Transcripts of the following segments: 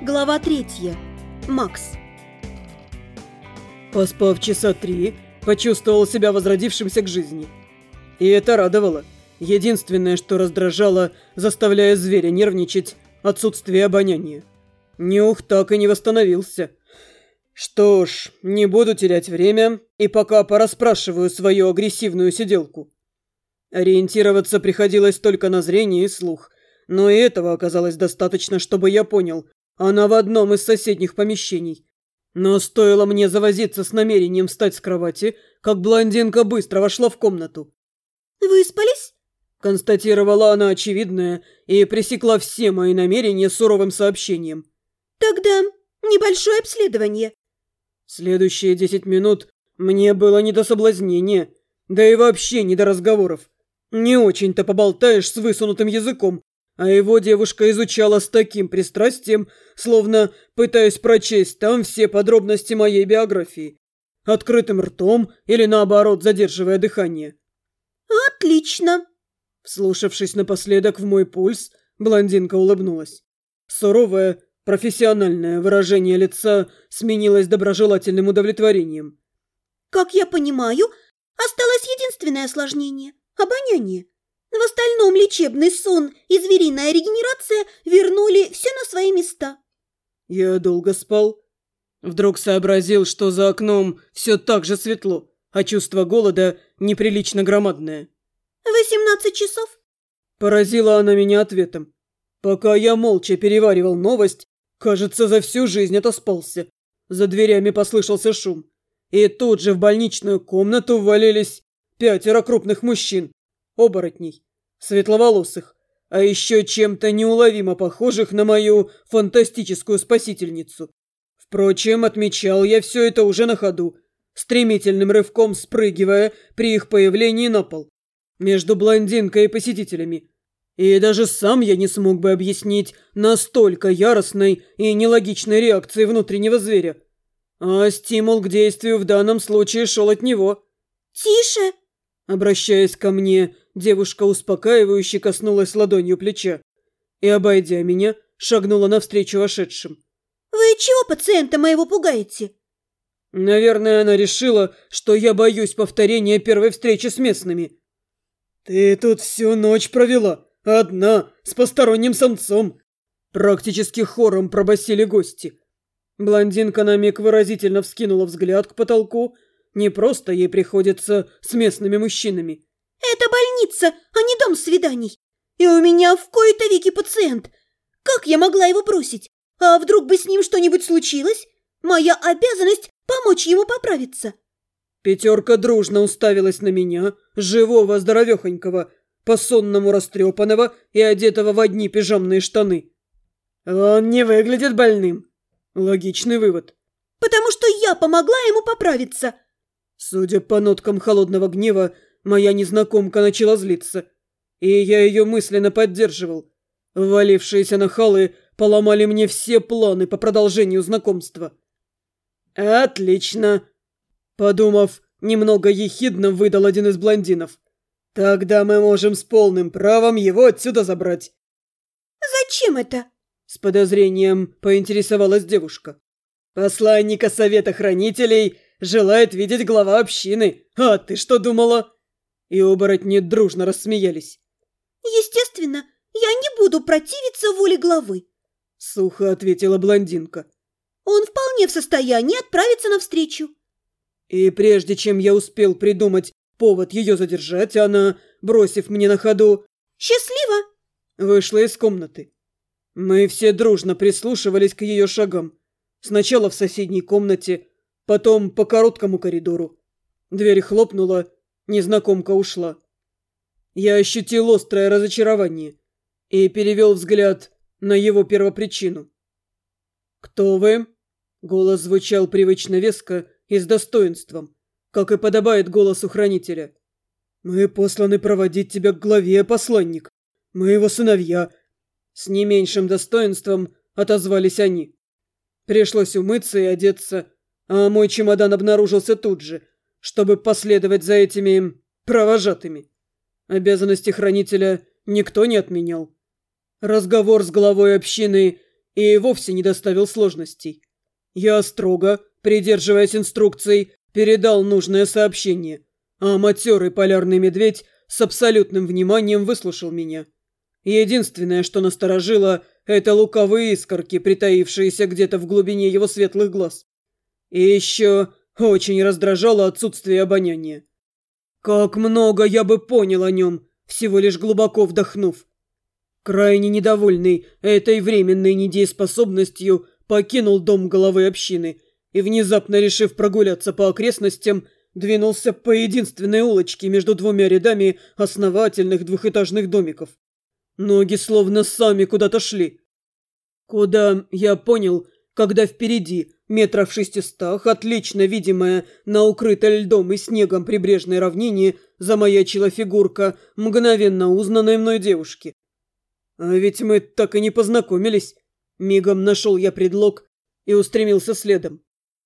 Глава 3. Макс. Поспав часа 3, почувствовал себя возродившимся к жизни. И это радовало. Единственное, что раздражало, заставляя зверя нервничать, отсутствие обоняния. Нюх так и не восстановился. Что ж, не буду терять время и пока порасспрашиваю свою агрессивную сиделку. Ориентироваться приходилось только на зрение и слух, но и этого оказалось достаточно, чтобы я понял, она в одном из соседних помещений. Но стоило мне завозиться с намерением встать с кровати, как блондинка быстро вошла в комнату. «Выспались?» – констатировала она очевидное и пресекла все мои намерения суровым сообщением. «Тогда небольшое обследование». Следующие 10 минут мне было не до соблазнения, да и вообще не до разговоров. Не очень-то поболтаешь с высунутым языком, а его девушка изучала с таким пристрастием, словно пытаясь прочесть там все подробности моей биографии. Открытым ртом или, наоборот, задерживая дыхание. «Отлично!» Вслушавшись напоследок в мой пульс, блондинка улыбнулась. Суровое, профессиональное выражение лица сменилось доброжелательным удовлетворением. «Как я понимаю, осталось единственное осложнение – обоняние. В остальном лечебный сон и звериная регенерация вернули все на свои места». Я долго спал. Вдруг сообразил, что за окном все так же светло, а чувство голода неприлично громадное. 18 часов. Поразила она меня ответом. Пока я молча переваривал новость, кажется, за всю жизнь отоспался. За дверями послышался шум. И тут же в больничную комнату ввалились 5 крупных мужчин, оборотней, светловолосых, а еще чем-то неуловимо похожих на мою фантастическую спасительницу. Впрочем, отмечал я все это уже на ходу, стремительным рывком спрыгивая при их появлении на пол, между блондинкой и посетителями. И даже сам я не смог бы объяснить настолько яростной и нелогичной реакции внутреннего зверя. А стимул к действию в данном случае шел от него. «Тише!» Обращаясь ко мне, девушка успокаивающе коснулась ладонью плеча и, обойдя меня, шагнула навстречу вошедшим. «Вы чего пациента моего пугаете?» Наверное, она решила, что я боюсь повторения первой встречи с местными. «Ты тут всю ночь провела, одна, с посторонним самцом!» Практически хором пробасили гости. Блондинка на миг выразительно вскинула взгляд к потолку. Не просто ей приходится с местными мужчинами. «Это больница, а не дом свиданий. И у меня в кои-то веки пациент. Как я могла его бросить? А вдруг бы с ним что-нибудь случилось? Моя обязанность помочь ему поправиться». 5 дружно уставилась на меня, живого, здоровехонького, по-сонному растрепанного и одетого в одни пижамные штаны. «Он не выглядит больным». Логичный вывод. «Потому что я помогла ему поправиться». Судя по ноткам холодного гнева, моя незнакомка начала злиться. И я ее мысленно поддерживал. Ввалившиеся нахалы поломали мне все планы по продолжению знакомства. «Отлично!» Подумав, немного ехидно выдал один из блондинов. «Тогда мы можем с полным правом его отсюда забрать». «Зачем это?» С подозрением поинтересовалась девушка. «Посланника Совета Хранителей желает видеть глава общины. А ты что думала?» И оборотни дружно рассмеялись. «Естественно, я не буду противиться воле главы», — сухо ответила блондинка. «Он вполне в состоянии отправиться навстречу». И прежде чем я успел придумать повод ее задержать, она, бросив мне на ходу «Счастливо!», вышла из комнаты. Мы все дружно прислушивались к ее шагам. Сначала в соседней комнате, потом по короткому коридору. Дверь хлопнула, незнакомка ушла. Я ощутил острое разочарование и перевел взгляд на его первопричину. «Кто вы?» Голос звучал привычно веско и с достоинством, как и подобает голосу хранителя. «Мы посланы проводить тебя к главе, посланник. Мы его сыновья». С не меньшим достоинством отозвались они. Пришлось умыться и одеться, а мой чемодан обнаружился тут же, чтобы последовать за этими провожатыми. Обязанности хранителя никто не отменял. Разговор с главой общины и вовсе не доставил сложностей. Я строго, придерживаясь инструкций, передал нужное сообщение, а матерый полярный медведь с абсолютным вниманием выслушал меня. Единственное, что насторожило, это лукавые искорки, притаившиеся где-то в глубине его светлых глаз. И еще очень раздражало отсутствие обоняния. Как много я бы понял о нем, всего лишь глубоко вдохнув. Крайне недовольный этой временной недееспособностью, покинул дом главы общины и, внезапно решив прогуляться по окрестностям, двинулся по единственной улочке между двумя рядами основательных двухэтажных домиков. Ноги словно сами куда-то шли. Куда, я понял, когда впереди, метров 600, отлично видимая на укрытой льдом и снегом прибрежной равнине, замаячила фигурка мгновенно узнанной мной девушки. А ведь мы так и не познакомились. Мигом нашел я предлог и устремился следом.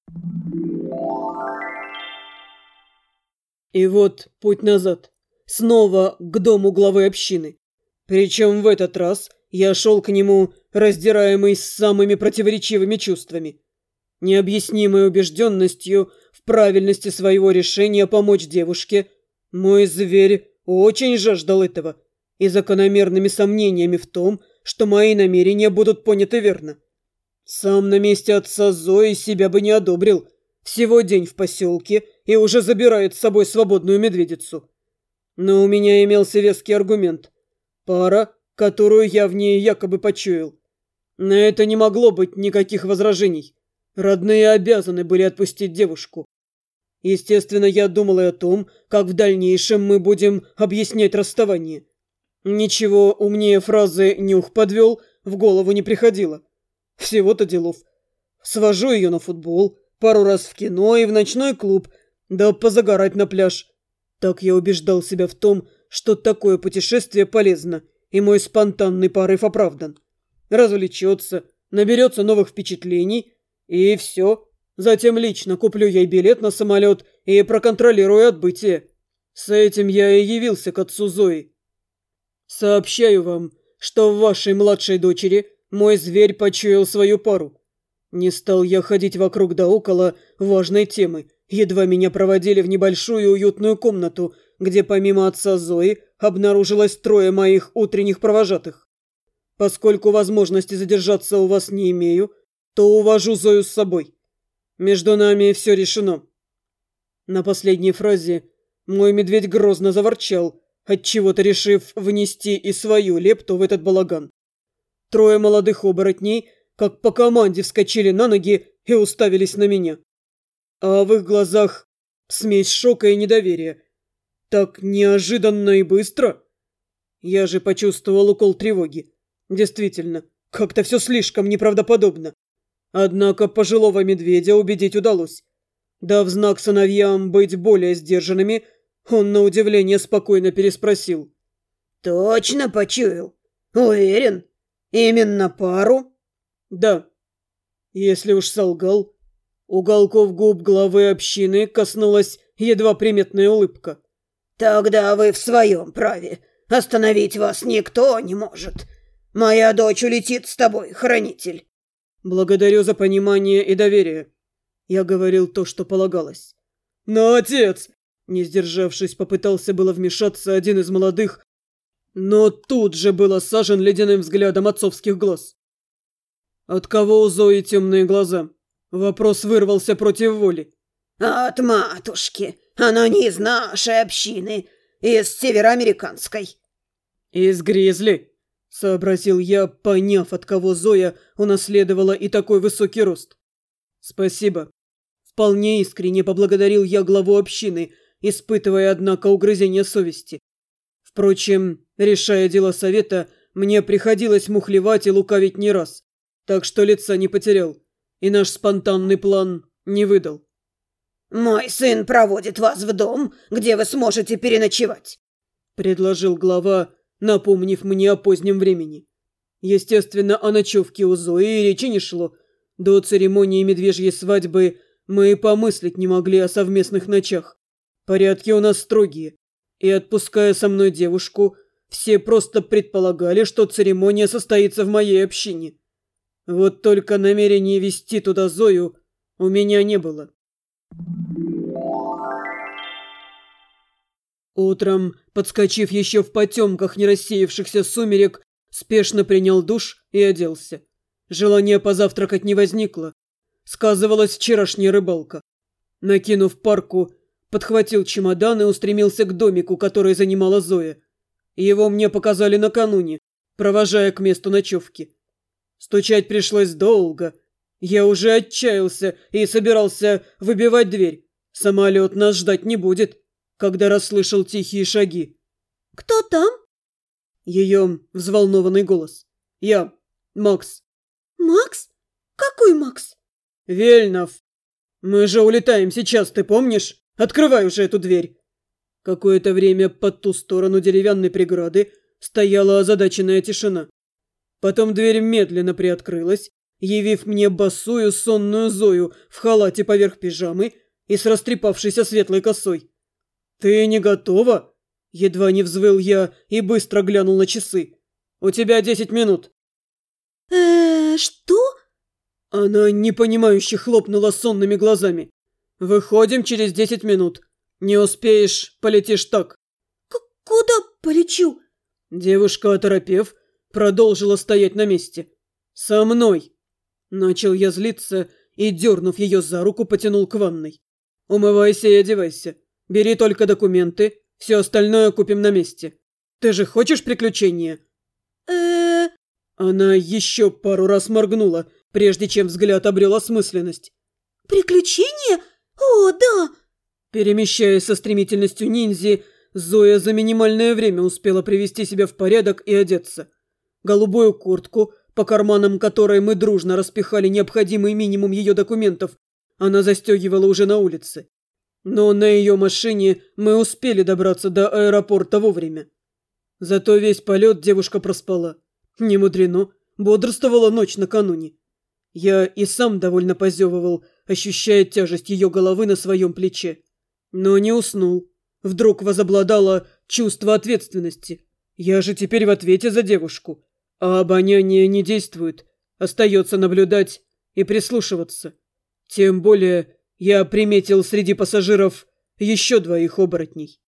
И вот путь назад. Снова к дому главы общины. Причем в этот раз я шел к нему, раздираемый самыми противоречивыми чувствами. Необъяснимой убежденностью в правильности своего решения помочь девушке, мой зверь очень жаждал этого, и закономерными сомнениями в том, что мои намерения будут поняты верно. Сам на месте отца Зои себя бы не одобрил. Всего день в поселке и уже забирает с собой свободную медведицу. Но у меня имелся веский аргумент. Пара, которую я в ней якобы почуял. На это не могло быть никаких возражений. Родные обязаны были отпустить девушку. Естественно, я думал и о том, как в дальнейшем мы будем объяснять расставание. Ничего умнее фразы «нюх подвел» в голову не приходило. Всего-то делов. Свожу ее на футбол, пару раз в кино и в ночной клуб, да позагорать на пляж. Так я убеждал себя в том, что такое путешествие полезно, и мой спонтанный порыв оправдан. Развлечется, наберется новых впечатлений, и все. Затем лично куплю ей билет на самолет и проконтролирую отбытие. С этим я и явился к отцу Зои. Сообщаю вам, что в вашей младшей дочери мой зверь почуял свою пару. Не стал я ходить вокруг да около важной темы. Едва меня проводили в небольшую уютную комнату, где помимо отца Зои обнаружилось 3 моих утренних провожатых. Поскольку возможности задержаться у вас не имею, то увожу Зою с собой. Между нами все решено. На последней фразе мой медведь грозно заворчал, отчего-то решив внести и свою лепту в этот балаган. 3 молодых оборотней, как по команде, вскочили на ноги и уставились на меня. А в их глазах смесь шока и недоверия. Так неожиданно и быстро. Я же почувствовал укол тревоги. Действительно, как-то все слишком неправдоподобно. Однако пожилого медведя убедить удалось. Дав знак сыновьям быть более сдержанными, он на удивление спокойно переспросил. «Точно почуял? Уверен? Именно пару?» «Да». Если уж солгал, уголков губ главы общины коснулась едва приметная улыбка. «Тогда вы в своем праве. Остановить вас никто не может. Моя дочь улетит с тобой, хранитель». «Благодарю за понимание и доверие». Я говорил то, что полагалось. «Но отец!» Не сдержавшись, попытался было вмешаться один из молодых, но тут же был осажен ледяным взглядом отцовских глаз. «От кого у Зои темные глаза?» Вопрос вырвался против воли. «От матушки. Она не из нашей общины, из североамериканской». «Из Гризли», — сообразил я, поняв, от кого Зоя унаследовала и такой высокий рост. «Спасибо». Вполне искренне поблагодарил я главу общины, испытывая, однако, угрызение совести. Впрочем, решая дела совета, мне приходилось мухлевать и лукавить не раз, так что лица не потерял, и наш спонтанный план не выдал. «Мой сын проводит вас в дом, где вы сможете переночевать», — предложил глава, напомнив мне о позднем времени. Естественно, о ночевке у Зои речи не шло. До церемонии медвежьей свадьбы мы и помыслить не могли о совместных ночах. Порядки у нас строгие, и, отпуская со мной девушку, все просто предполагали, что церемония состоится в моей общине. Вот только намерения везти туда Зою у меня не было. Утром, подскочив еще в потемках нерассеявшихся сумерек, спешно принял душ и оделся. Желания позавтракать не возникло. Сказывалась вчерашняя рыбалка. Накинув парку, подхватил чемодан и устремился к домику, который занимала Зоя. Его мне показали накануне, провожая к месту ночевки. Стучать пришлось долго. Я уже отчаялся и собирался выбивать дверь. Самолет нас ждать не будет, когда расслышал тихие шаги. «Кто там?» Ее взволнованный голос. «Я, Макс». «Макс? Какой Макс?» «Вельнов. Мы же улетаем сейчас, ты помнишь? Открывай уже эту дверь». Какое-то время под ту сторону деревянной преграды стояла озадаченная тишина. Потом дверь медленно приоткрылась, явив мне босую сонную Зою в халате поверх пижамы и с растрепавшейся светлой косой. «Ты не готова?» Едва не взвыл я и быстро глянул на часы. «У тебя 10 минут». Что?» Она непонимающе хлопнула сонными глазами. «Выходим через 10 минут. Не успеешь, полетишь так». «Куда полечу?» Девушка, оторопев, продолжила стоять на месте. «Со мной!» Начал я злиться и, дернув ее за руку, потянул к ванной. «Умывайся и одевайся. Бери только документы, все остальное купим на месте. Ты же хочешь приключения?» Она еще пару раз моргнула, прежде чем взгляд обрел осмысленность. «Приключения? О, да!» Перемещаясь со стремительностью ниндзя, Зоя за минимальное время успела привести себя в порядок и одеться. Голубую куртку, по карманам которой мы дружно распихали необходимый минимум ее документов, она застегивала уже на улице. Но на ее машине мы успели добраться до аэропорта вовремя. Зато весь полет девушка проспала. Не мудрено, бодрствовала ночь накануне. Я и сам довольно позевывал, ощущая тяжесть ее головы на своем плече. Но не уснул. Вдруг возобладало чувство ответственности. Я же теперь в ответе за девушку. А обоняние не действует. Остается наблюдать и прислушиваться. Тем более я приметил среди пассажиров еще 2 оборотней.